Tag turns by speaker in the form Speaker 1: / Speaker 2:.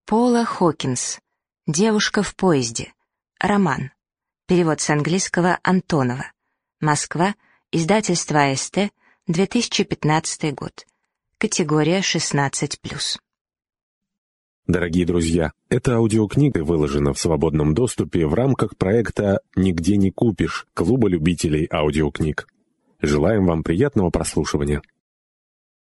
Speaker 1: Пола Хокинс. «Девушка в поезде». Роман. Перевод с английского Антонова. Москва. Издательство АСТ. 2015 год. Категория 16+.
Speaker 2: Дорогие друзья, эта аудиокнига выложена в свободном доступе в рамках проекта «Нигде не купишь» Клуба любителей аудиокниг. Желаем вам приятного прослушивания.